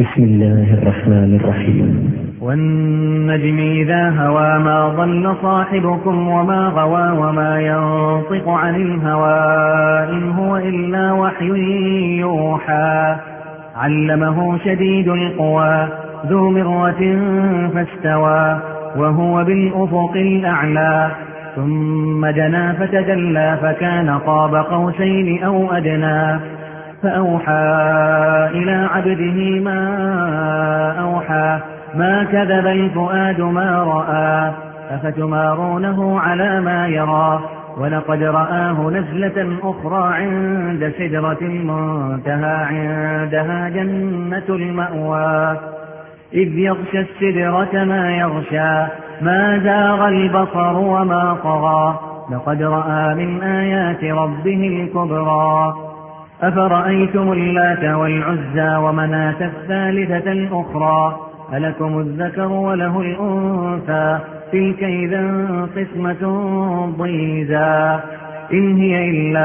بسم الله الرحمن الرحيم. والنجم إذا هوى ما ضل صاحبكم وما غوى وما ينطق عن الهوى إن هو إلا وحي يوحى علمه شديد القوى ذو مرة فاستوى وهو بالأفق الأعلى ثم دنا فتدلى فكان قاب قوسين أو أدنى فأوحى إلى عبده ما أوحى ما كذب الفؤاد ما رأى أفتمارونه على ما يرى ولقد رآه نزلة أخرى عند سدرة المنتهى عندها جنة المأوى إذ يغشى السدرة ما يغشى ما زاغ البصر وما طغى لقد رأى من آيات ربه الكبرى أفرأيتم اللات والعزى ومناة الثالثة الأخرى ألكم الذكر وله الأنثى تلك إذا قسمة ضيزى إن هي إلا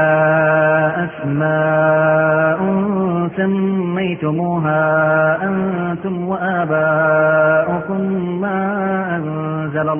أسماء سميتموها أنتم وآباؤكم ما أنزل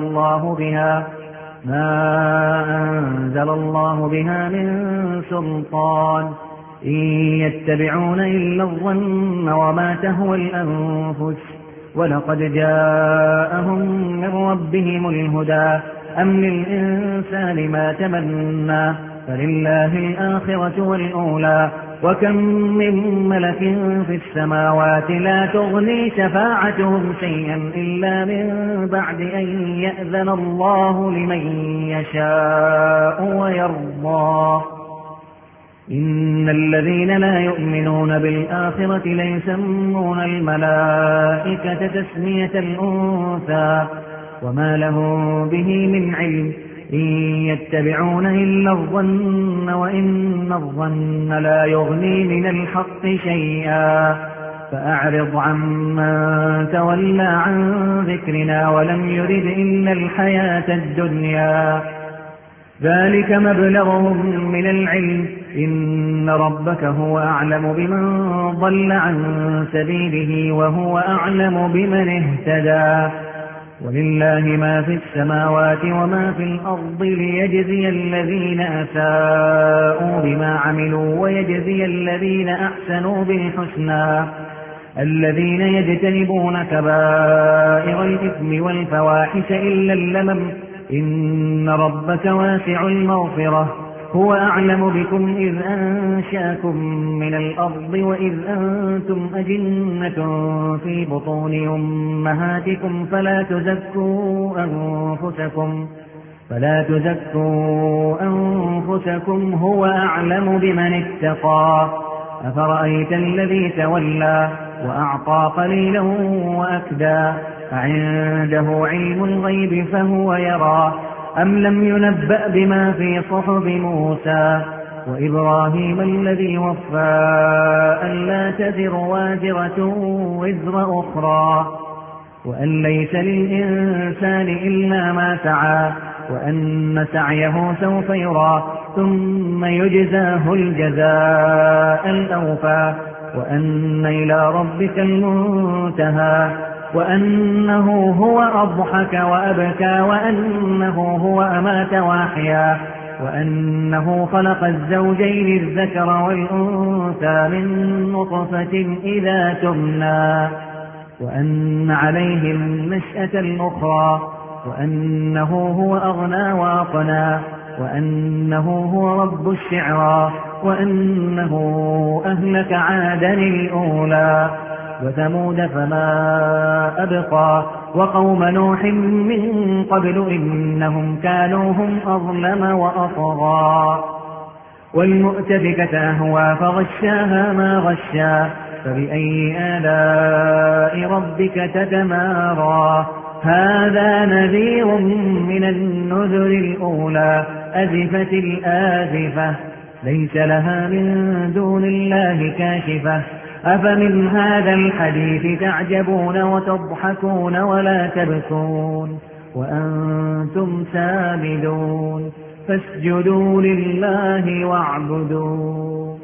الله بها من سلطان إن يتبعون إلا الظن وما تهوى الأنفس ولقد جاءهم من ربهم الهدى أم للإنسان ما تمنى فلله الآخرة والأولى وكم من ملك في السماوات لا تغني شفاعتهم شيئا إلا من بعد أن يأذن الله لمن يشاء ويرضى إن الذين لا يؤمنون بالآخرة ليسمون الملائكة تسمية الأنثى وما لهم به من علم إن يتبعون إلا الظن وإن الظن لا يغني من الحق شيئا فأعرض عمن تولى عن ذكرنا ولم يرد إلا الحياة الدنيا ذلك مبلغهم من العلم إن ربك هو أعلم بمن ضل عن سبيله وهو أعلم بمن اهتدى ولله ما في السماوات وما في الأرض ليجزي الذين أساءوا بما عملوا ويجزي الذين أحسنوا بالحسنى الذين يجتنبون كبائر الإثم والفواحش إلا اللمم إن ربك واسع المغفرة هو أعلم بكم إذ أنشأكم من الأرض وإذ أنتم أجنة في بطون أمهاتكم فلا تزكوا أنفسكم هو أعلم بمن اتقى أفرأيت الذي تولى وأعطى قليلا وأكدى أعنده علم الغيب فهو يرى أم لم ينبأ بما في صحف موسى وإبراهيم الذي وفى ألا تزر وازرة وزر أخرى وأن ليس للإنسان إلا ما سعى وأن سعيه سوف يرى ثم يجزاه الجزاء الأوفى وأن إلى ربك المنتهى وأنه هو أضحك وأبكى وأنه هو أمات وأحيا وأنه خلق الزوجين الذكر والأنثى من نطفة إذا تمنى وأن عليه النشأة الأخرى وأنه هو أغنى وأقنى وأنه هو رب الشعرى وأنه أهلك عادا الأولى وثمود فما أبقى وقوم نوح من قبل إنهم كانوا هم أظلم وأطغى والمؤتفكة أهوى فغشاها ما غشا فبأي آلاء ربك تتمارى هذا نذير من النذر الأولى أزفت الآزفة ليس لها من دون الله كاشفة أفمن هذا الحديث تعجبون وتضحكون ولا تبكون وأنتم سامدون فاسجدوا لله واعبدوا